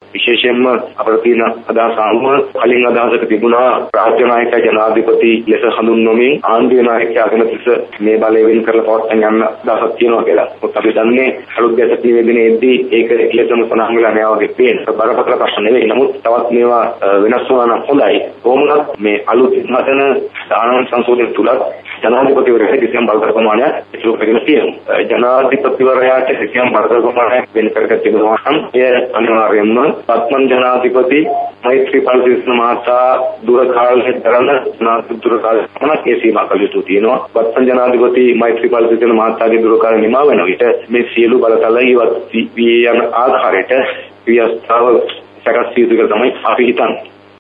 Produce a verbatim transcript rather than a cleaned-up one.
විශේෂයෙන්ම අපිට තියෙන අදහස අනුව කලින් අදහසක තිබුණා රාජ්‍ය නායක ජනාධිපති ලෙස හඳුන්වමින් ආණ්ඩුවේ නායකයා අගමැතිස මේ බලය වෙන් කරලා පවත්වාගෙන යන්න අදහසක් තියෙනවා කියලා. මොකද අපි දන්නේ අලුත් ගැසට් නිවේදනයේදී ඒක එලෙසම සඳහන් වෙලා නැහැ වගේ පේන. බරපතල ප්‍රශ්න නෙවෙයි. නමුත් තවත් මේවා වෙනස් වුණා නම් හොඳයි. කොහොමද මේ අලුත් හදන දානවන් සංශෝධන තුල ජනාධිපතිවරයාට කිසියම් බලතල ප්‍රමාණයක් ඉතුරු කරගෙන තියෙනවා. ජනාධිපතිවරයාට කිසියම් බලතල ප්‍රමාණයක් වෙන කරගත් තිබෙනවා නම් එය අනිවාර්යයෙන්ම පත්මන් ජනාධිපති මෛත්‍රීපාල සිරිසේන මහතා දුර කාලයක් දරන නාතු දුර කාලයක් ඒ සීමා කළ යුතු තියෙනවා. පත්මන් ජනාධිපති මෛත්‍රීපාල සිරිසේන මහතාගේ දුර කාලය නිමා වෙන විට මේ සියලු බලතල ඉවත් වී යන ආකාරයට ව්‍යවස්ථාව සකස් වී යුතු කියලා තමයි අපි හිතන්නේ.